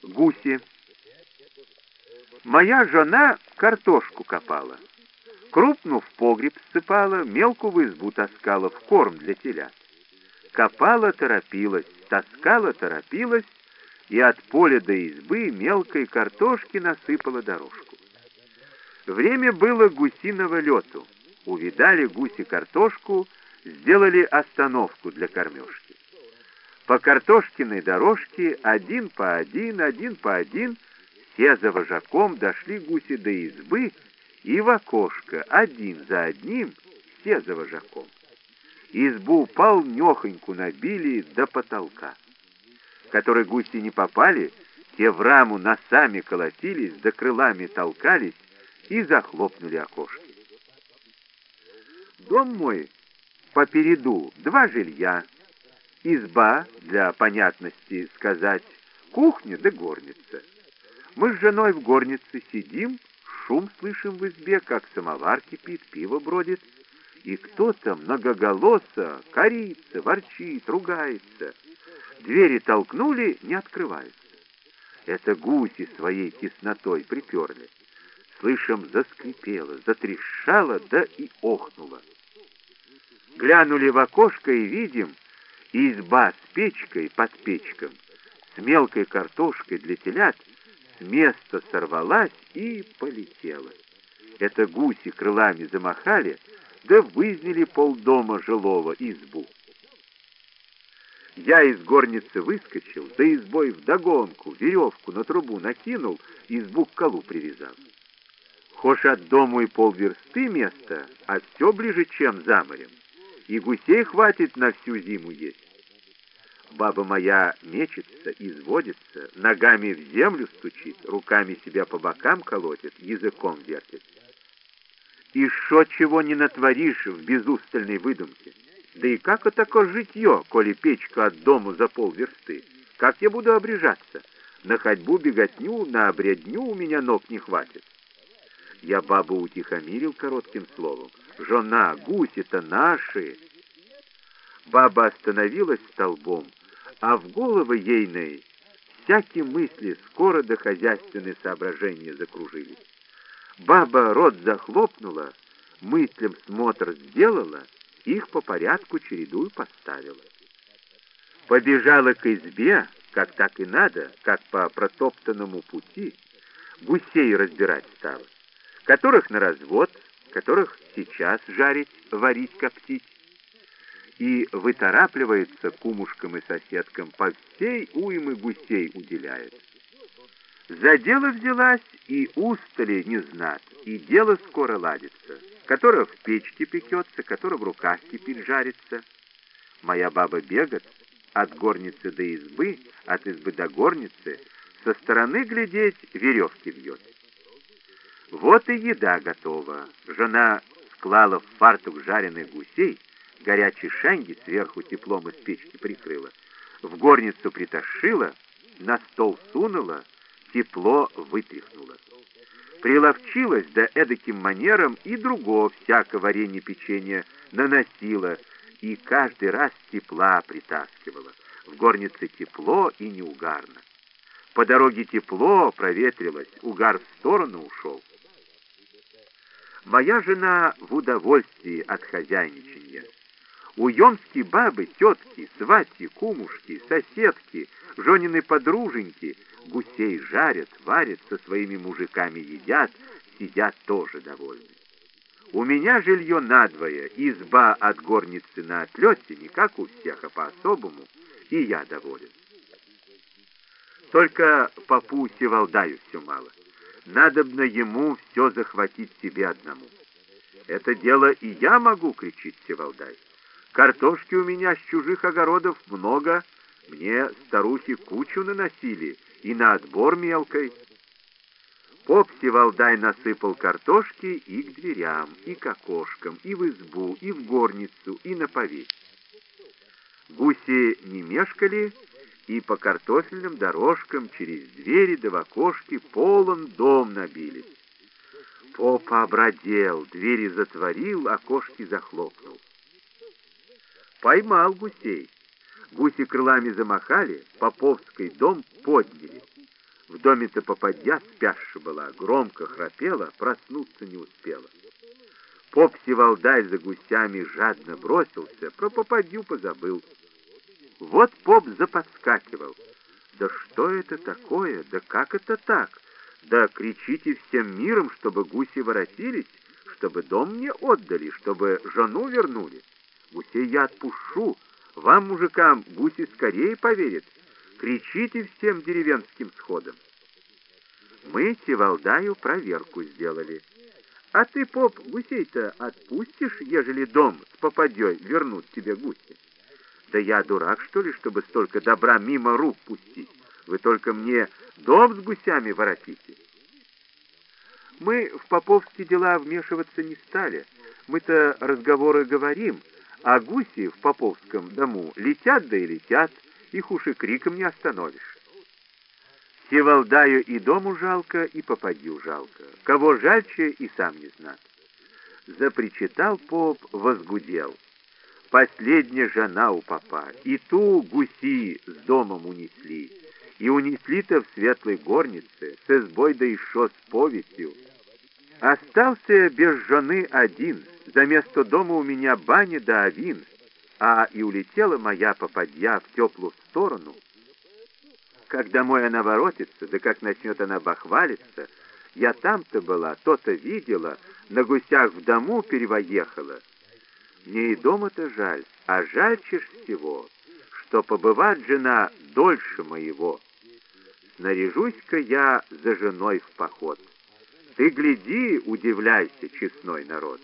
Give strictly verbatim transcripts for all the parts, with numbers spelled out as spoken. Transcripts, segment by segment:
Гуси. Моя жена картошку копала. Крупну в погреб ссыпала, мелкую в избу таскала в корм для телят. Копала, торопилась, таскала, торопилась, и от поля до избы мелкой картошки насыпала дорожку. Время было гусиного лету. Увидали гуси картошку, сделали остановку для кормежки. По картошкиной дорожке один по один, один по один, все за вожаком дошли гуси до избы и в окошко, один за одним, все за вожаком. Избу полнёхоньку набили до потолка. Которые гуси не попали, те в раму носами колотились, да крылами толкались и захлопнули окошки. Дом мой попереду два жилья, изба, для понятности сказать, кухня да горница. Мы с женой в горнице сидим, шум слышим в избе, как самовар кипит, пиво бродит, и кто-то многоголосо корится, ворчит, ругается. Двери толкнули, не открываются. Это гуси своей теснотой приперли. Слышим, заскрипело, затрещало, да и охнуло. Глянули в окошко и видим, изба с печкой под печком, с мелкой картошкой для телят, с места сорвалась и полетела. Это гуси крылами замахали, да вызнили полдома жилого избу. Я из горницы выскочил, да избой вдогонку, веревку на трубу накинул, избу к колу привязал. Хошь от дому и полверсты место, а все ближе, чем за морем, и гусей хватит на всю зиму есть. Баба моя мечется, изводится, ногами в землю стучит, руками себя по бокам колотит, языком вертит. И шо чего не натворишь в безустальной выдумке? Да и как это такое житье, коли печка от дому за полверсты? Как я буду обрежаться? На ходьбу беготню, на обрядню у меня ног не хватит. Я бабу утихомирил коротким словом. Жена, гуси-то наши. Баба остановилась столбом, а в головы ейной всякие мысли скоро до хозяйственные соображения закружились. Баба рот захлопнула, мыслям смотр сделала, их по порядку чередую поставила. Побежала к избе, как так и надо, как по протоптанному пути, гусей разбирать стала, которых на развод, которых сейчас жарить, варить, коптить, и выторапливается кумушкам и соседкам по всей уймы гусей уделяет. За дело взялась, и устали не знать, и дело скоро ладится, которое в печке пекется, которое в руках кипит жарится. Моя баба бегает от горницы до избы, от избы до горницы, со стороны глядеть веревки вьет. Вот и еда готова. Жена склала в фартук жареных гусей, горячий шанги сверху теплом из печки прикрыла, в горницу притащила, на стол сунула, тепло вытряхнула. Приловчилась да эдаким манером и другого всякого варенья печенья наносила, и каждый раз тепла притаскивала. В горнице тепло и неугарно. По дороге тепло, проветрилось, угар в сторону ушел. Моя жена в удовольствии от хозяйничания. Уемские бабы, тетки, сватьи, кумушки, соседки, женины подруженьки гусей жарят, варят, со своими мужиками едят, сидят тоже довольны. У меня жилье надвое, изба от горницы на отлете, не как у всех, а по-особому, и я доволен. Только попу Севалдаю все мало. Надобно ему все захватить себе одному. Это дело и я могу, кричит Севалдай. Картошки у меня с чужих огородов много, мне старухи кучу наносили, и на отбор мелкой. Поп Севалдай насыпал картошки и к дверям, и к окошкам, и в избу, и в горницу, и на повесь. Гуси не мешкали, и по картофельным дорожкам через двери да в окошки полон дом набились. Поп обрадел, двери затворил, окошки захлопнул. Поймал гусей. Гуси крылами замахали, поповский дом подняли. В доме-то попадья спящая была, громко храпела, проснуться не успела. Поп Севалдай за гусями жадно бросился, про попадью позабыл. Вот поп заподскакивал. Да что это такое? Да как это так? Да кричите всем миром, чтобы гуси воротились, чтобы дом мне отдали, чтобы жену вернули. Гусей я отпущу, вам, мужикам, гуси скорее поверят. Кричите всем деревенским сходом. Мы Севалдаю проверку сделали. А ты, поп, гусей-то отпустишь, ежели дом с попадьей вернут тебе гуси? Да я дурак, что ли, чтобы столько добра мимо рук пустить? Вы только мне дом с гусями воротите. Мы в поповские дела вмешиваться не стали. Мы-то разговоры говорим, а гуси в поповском дому летят да и летят, их уж и криком не остановишь. Севалдаю и дому жалко, и попадью жалко. Кого жальче, и сам не знат. Запричитал поп, возгудел. Последняя жена у попа, и ту гуси с домом унесли, и унесли-то в светлой горнице, с избой да еще с повестью. Остался без жены один, за место дома у меня баня да авин, а и улетела моя попадья в теплую сторону. Как домой она воротится, да как начнет она бахвалиться, я там-то была, то-то видела, на гусях в дому перевоехала. Мне и дома-то жаль, а жальче ж всего, что побывать жена дольше моего. Снаряжусь-ка я за женой в поход. Ты гляди, удивляйся, честной народ.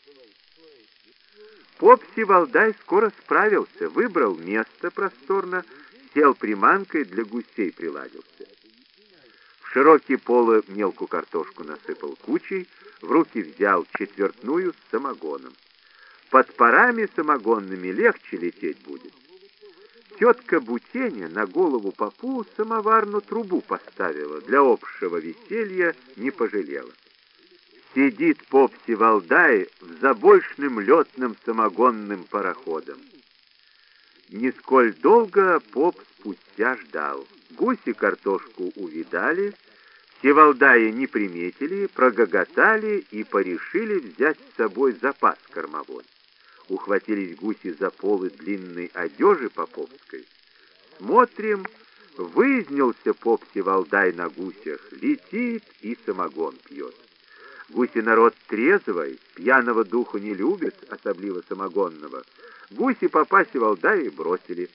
Поп Севалдай скоро справился, выбрал место просторно, сел приманкой, для гусей приладился. В широкие полы мелкую картошку насыпал кучей, в руки взял четвертную с самогоном. Под парами самогонными легче лететь будет. Тетка Бутеня на голову попу самоварную трубу поставила, для общего веселья не пожалела. Сидит поп Севалдай в забольшным летным самогонным пароходом. Нисколь долго поп спустя ждал. Гуси картошку увидали, Севалдая не приметили, прогоготали и порешили взять с собой запас кормовой. Ухватились гуси за полы длинной одежи поповской. Смотрим, вызнялся поп Севалдай на гусях, летит и самогон пьет. Гуси народ трезвый, пьяного духу не любит, особливо самогонного. Гуси попа Севалдая бросили.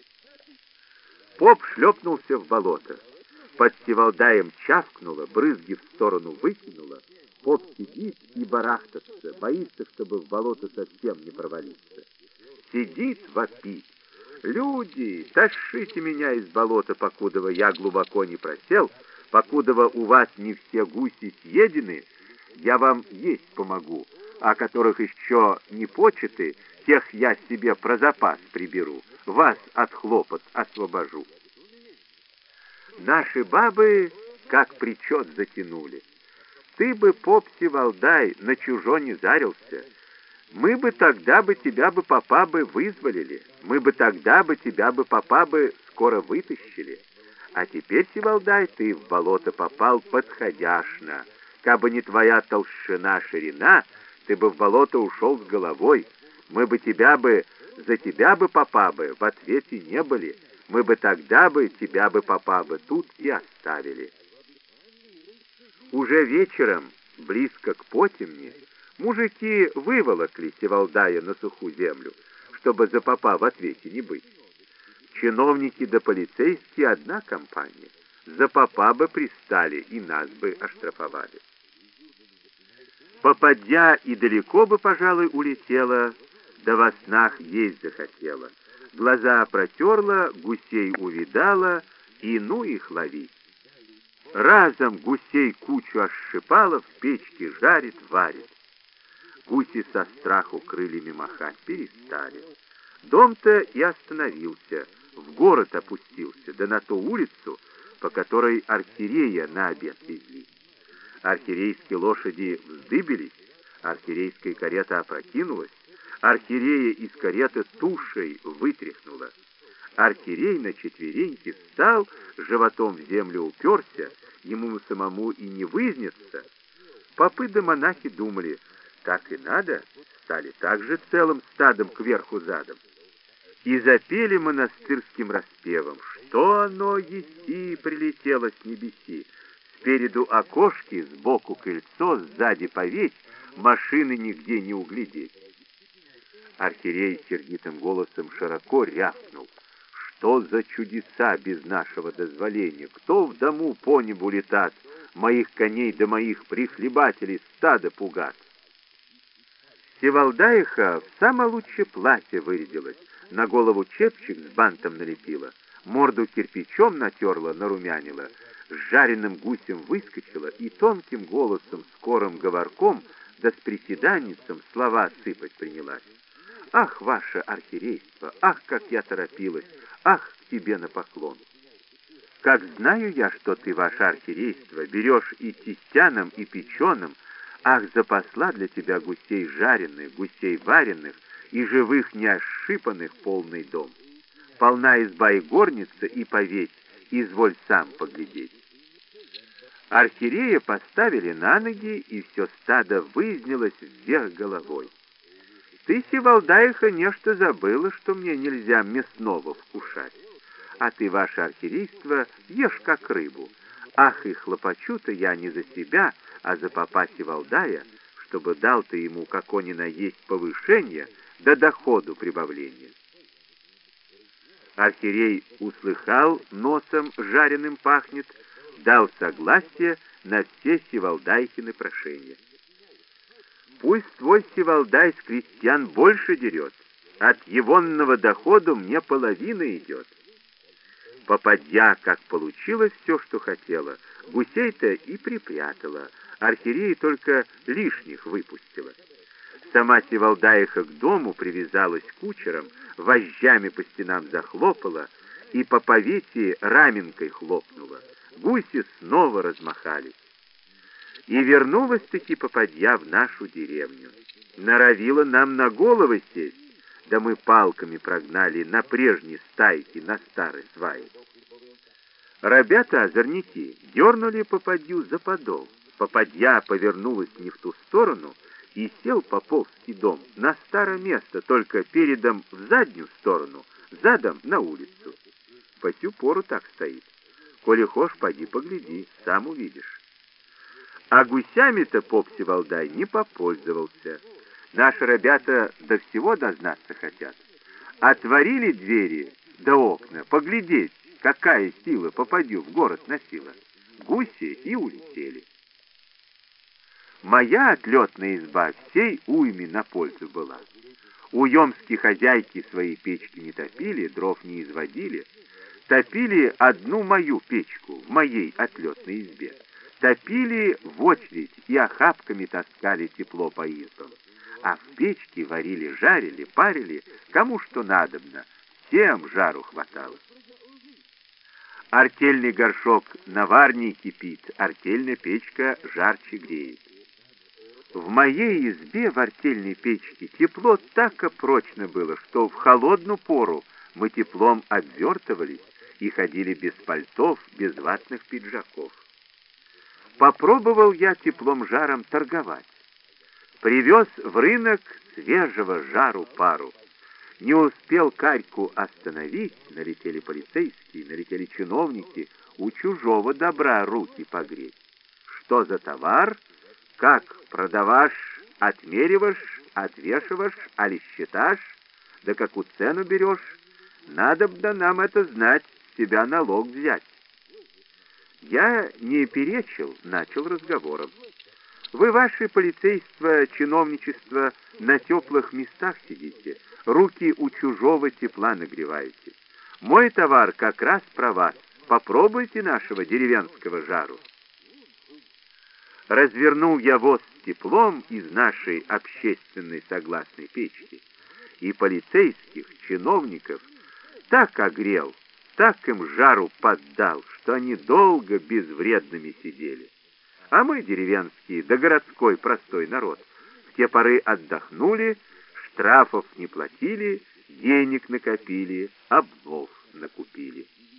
Поп шлепнулся в болото. Под Севалдаем чавкнуло, брызги в сторону выкинуло. Поп сидит и барахтается, боится, чтобы в болото совсем не провалиться. Сидит, вопит. Люди, тащите меня из болота, покудова я глубоко не просел, покудова у вас не все гуси съедены, я вам есть помогу, а которых еще не почеты, тех я себе про запас приберу, вас от хлопот освобожу. Наши бабы как причет затянули. Ты бы, поп Севалдай, на чужо не зарился. Мы бы тогда бы тебя бы попа бы вызволили. Мы бы тогда бы тебя бы попа бы скоро вытащили. А теперь, Севалдай, ты в болото попал подходяшно. Кабы не твоя толщина-ширина, ты бы в болото ушел с головой. Мы бы тебя бы, за тебя бы попа бы в ответе не были. Мы бы тогда бы тебя бы попа бы тут и оставили. Уже вечером, близко к потемне, мужики выволокли Севалдая на сухую землю, чтобы за попа в ответе не быть. Чиновники да полицейские одна компания. За попа бы пристали и нас бы оштрафовали. Попадья и далеко бы, пожалуй, улетела, да во снах есть захотела. Глаза протерла, гусей увидала, и ну их ловить. Разом гусей кучу ошипала, в печке жарит, варит. Гуси со страху крыльями махать перестали. Дом-то и остановился, в город опустился, да на ту улицу, по которой архиерея на обед везли. Архиерейские лошади вздыбились, архиерейская карета опрокинулась, архиерея из кареты тушей вытряхнула. Архиерей на четвереньки встал, животом в землю уперся, ему самому и не вызнется. Попы да монахи думали, так и надо, стали также целым стадом кверху задом. И запели монастырским распевом, что оно еси прилетело с небеси. Спереду окошки, сбоку крыльцо, сзади повесь, машины нигде не углядеть. Архиерей сердитым голосом широко рявкнул: что за чудеса без нашего дозволения? Кто в дому по небу летат, моих коней да моих прихлебателей стада пугат? Севалдаиха в самое лучшее платье вырядилась, на голову чепчик с бантом налепила, морду кирпичом натерла, нарумянила, с жареным гусем выскочила и тонким голосом, скорым говорком, да с приседанницем слова сыпать принялась. Ах, ваше архиерейство, ах, как я торопилась, ах, к тебе на поклон. Как знаю я, что ты, ваше архиерейство, берешь и тестяным, и печеным, ах, запасла для тебя гусей жареных, гусей вареных, и живых неошипанных полный дом. Полна изба и горница, и повесь, изволь сам поглядеть. Архиерея поставили на ноги, и все стадо вызнялось вверх головой. Ты, Севалдаиха, нечто забыла, что мне нельзя мясного вкушать. А ты, ваше архиерейство, ешь как рыбу. Ах, и хлопочу-то я не за себя, а за попа Севалдая, чтобы дал ты ему како-ни на есть повышение, да доходу прибавления. Архиерей услыхал, носом жареным пахнет, дал согласие на все Севалдайхины прошения. Пусть твой Севалдай с крестьян больше дерет, от егонного дохода мне половина идет. Попадья, как получилось все, что хотела, гусей-то и припрятала, архиерея только лишних выпустила. Сама Севалдаиха к дому привязалась кучером, вожжами по стенам захлопала и по повесе раменкой хлопнула. Гуси снова размахались. И вернулась-таки попадья в нашу деревню. Норовила нам на головы сесть, да мы палками прогнали на прежней стайке, на старой свае. Ребята-озорники дернули попадью за подол. Попадья повернулась не в ту сторону, и сел поповский дом на старое место, только передом в заднюю сторону, задом на улицу. По сю пору так стоит. Коли хошь, поди погляди, сам увидишь. А гусями-то поп Севалдай не попользовался. Наши ребята до всего дознаться хотят. Отворили двери да окна, поглядеть, какая сила попадью в город носила. Гуси и улетели. Моя отлетная изба всей уйме на пользу была. Уемские хозяйки свои печки не топили, дров не изводили. Топили одну мою печку в моей отлетной избе. Топили в очередь и охапками таскали тепло по избам. А в печке варили, жарили, парили, кому что надобно. Всем жару хватало. Артельный горшок на варне кипит, артельная печка жарче греет. В моей избе в артельной печке тепло так и прочно было, что в холодную пору мы теплом обвертывались и ходили без пальтов, без ватных пиджаков. Попробовал я теплом-жаром торговать. Привез в рынок свежего жару пару. Не успел карьку остановить, налетели полицейские, налетели чиновники, у чужого добра руки погреть. Что за товар? Как продавашь, отмериваешь, отвешиваешь, али считашь, да какую цену берешь? Надо б да нам это знать, с тебя налог взять. Я не перечил, начал разговором. Вы, ваше полицейство, чиновничество, на теплых местах сидите, руки у чужого тепла нагреваете. Мой товар как раз про вас. Попробуйте нашего деревенского жару. Развернул я воз с теплом из нашей общественной согласной печки, и полицейских, чиновников так огрел, так им жару поддал, что они долго безвредными сидели. А мы, деревенские, да городской простой народ, в те поры отдохнули, штрафов не платили, денег накопили, обнов. накупили.